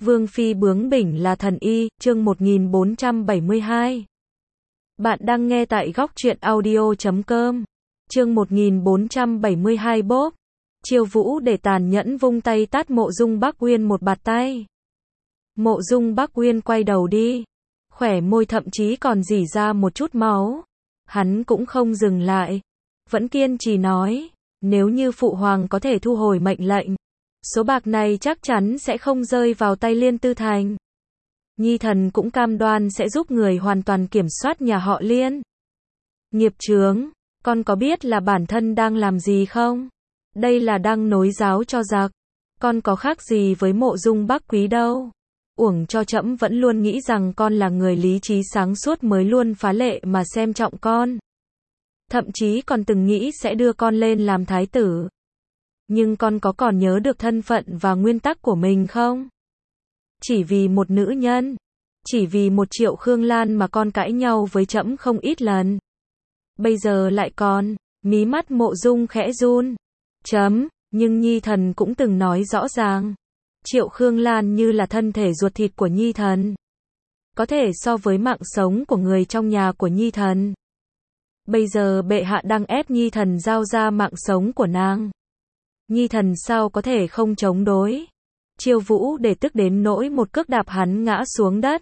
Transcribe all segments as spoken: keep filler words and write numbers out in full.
Vương phi bướng bỉnh là thần y, chương một nghìn bốn trăm bảy mươi hai. Bạn đang nghe tại góc truyện audio chấm com. Chương một nghìn bốn trăm bảy mươi hai bốp. Chiêu Vũ để tàn nhẫn vung tay tát Mộ Dung Bắc Uyên một bạt tay. Mộ Dung Bắc Uyên quay đầu đi, khỏe môi thậm chí còn rỉ ra một chút máu. Hắn cũng không dừng lại, vẫn kiên trì nói, nếu như phụ hoàng có thể thu hồi mệnh lệnh, số bạc này chắc chắn sẽ không rơi vào tay Liên Tư Thành. Nhi thần cũng cam đoan sẽ giúp người hoàn toàn kiểm soát nhà họ Liên. Nghiệp chướng, con có biết là bản thân đang làm gì không? Đây là đang nối giáo cho giặc. Con có khác gì với Mộ Dung Bắc Quý đâu. Uổng cho trẫm vẫn luôn nghĩ rằng con là người lý trí sáng suốt mới luôn phá lệ mà xem trọng con. Thậm chí còn từng nghĩ sẽ đưa con lên làm thái tử. Nhưng con có còn nhớ được thân phận và nguyên tắc của mình không? Chỉ vì một nữ nhân, chỉ vì một Triệu Khương Lan mà con cãi nhau với trẫm không ít lần. Bây giờ lại còn, mí mắt Mộ Dung khẽ run. Chấm, nhưng Nhi thần cũng từng nói rõ ràng. Triệu Khương Lan như là thân thể ruột thịt của Nhi thần. Có thể so với mạng sống của người trong nhà của Nhi thần. Bây giờ bệ hạ đang ép Nhi thần giao ra mạng sống của nàng. Nhi thần sao có thể không chống đối. Chiêu Vũ để tức đến nỗi một cước đạp hắn ngã xuống đất.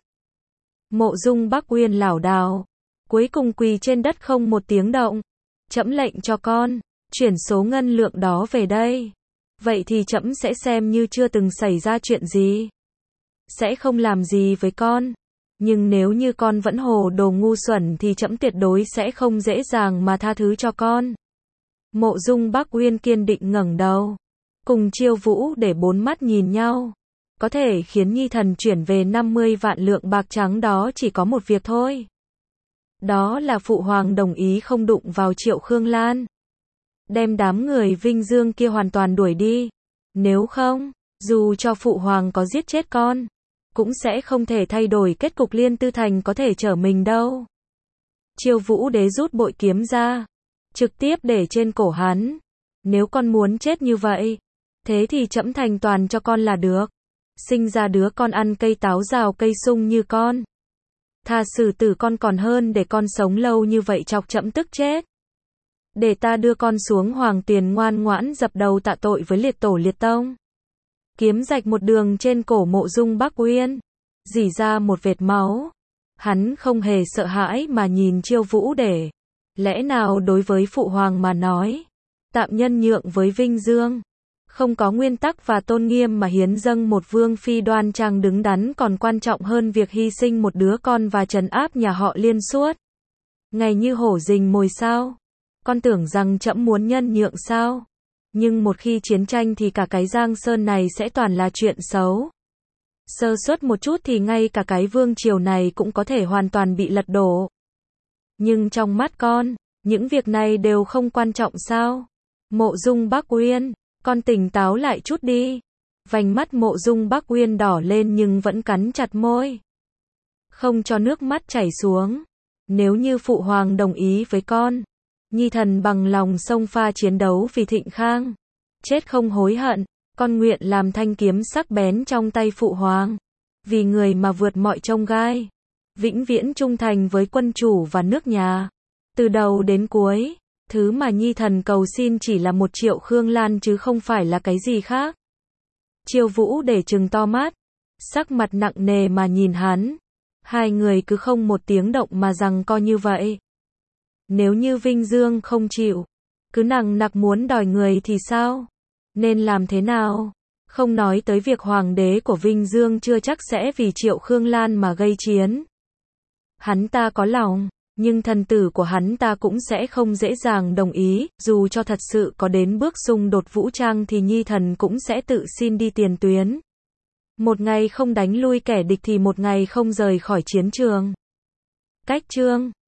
Mộ Dung Bắc Uyên lảo đảo, cuối cùng quỳ trên đất không một tiếng động. Trẫm lệnh cho con, chuyển số ngân lượng đó về đây. Vậy thì trẫm sẽ xem như chưa từng xảy ra chuyện gì. Sẽ không làm gì với con. Nhưng nếu như con vẫn hồ đồ ngu xuẩn thì trẫm tuyệt đối sẽ không dễ dàng mà tha thứ cho con. Mộ Dung Bắc Uyên kiên định ngẩng đầu, cùng Chiêu Vũ để bốn mắt nhìn nhau. Có thể khiến Nhi thần chuyển về năm mươi vạn lượng bạc trắng đó chỉ có một việc thôi. Đó là phụ hoàng đồng ý không đụng vào Triệu Khương Lan. Đem đám người Vinh Dương kia hoàn toàn đuổi đi. Nếu không, dù cho phụ hoàng có giết chết con, cũng sẽ không thể thay đổi kết cục Liên Tư Thành có thể trở mình đâu. Chiêu Vũ đế rút bội kiếm ra, trực tiếp để trên cổ hắn. Nếu con muốn chết như vậy, thế thì trẫm thành toàn cho con là được. Sinh ra đứa con ăn cây táo rào cây sung như con. Thà xử tử con còn hơn để con sống lâu như vậy chọc trẫm tức chết. Để ta đưa con xuống hoàng tiền ngoan ngoãn dập đầu tạ tội với liệt tổ liệt tông. Kiếm rạch một đường trên cổ Mộ Dung Bắc Uyên, rỉ ra một vệt máu. Hắn không hề sợ hãi mà nhìn Chiêu Vũ để. Lẽ nào đối với phụ hoàng mà nói, tạm nhân nhượng với Vinh Dương, không có nguyên tắc và tôn nghiêm mà hiến dâng một vương phi đoan trang đứng đắn còn quan trọng hơn việc hy sinh một đứa con và trấn áp nhà họ Liên suốt ngày như hổ rình mồi sao? Con tưởng rằng trẫm muốn nhân nhượng sao? Nhưng một khi chiến tranh thì cả cái Giang Sơn này sẽ toàn là chuyện xấu. Sơ suất một chút thì ngay cả cái vương triều này cũng có thể hoàn toàn bị lật đổ. Nhưng trong mắt con, những việc này đều không quan trọng sao? Mộ Dung Bắc Uyên, con tỉnh táo lại chút đi. Vành mắt Mộ Dung Bắc Uyên đỏ lên nhưng vẫn cắn chặt môi, không cho nước mắt chảy xuống. Nếu như phụ hoàng đồng ý với con, Nhi thần bằng lòng xông pha chiến đấu vì Thịnh Khang. Chết không hối hận, con nguyện làm thanh kiếm sắc bén trong tay phụ hoàng. Vì người mà vượt mọi chông gai. Vĩnh viễn trung thành với quân chủ và nước nhà. Từ đầu đến cuối, thứ mà Nhi thần cầu xin chỉ là một Triệu Khương Lan chứ không phải là cái gì khác. Chiêu Vũ để trừng to mắt, sắc mặt nặng nề mà nhìn hắn. Hai người cứ không một tiếng động mà giằng co như vậy. Nếu như Vinh Dương không chịu, cứ nằng nặc muốn đòi người thì sao? Nên làm thế nào? Không nói tới việc hoàng đế của Vinh Dương chưa chắc sẽ vì Triệu Khương Lan mà gây chiến. Hắn ta có lòng, nhưng thần tử của hắn ta cũng sẽ không dễ dàng đồng ý, dù cho thật sự có đến bước xung đột vũ trang thì Nhi thần cũng sẽ tự xin đi tiền tuyến. Một ngày không đánh lui kẻ địch thì một ngày không rời khỏi chiến trường. Cách chương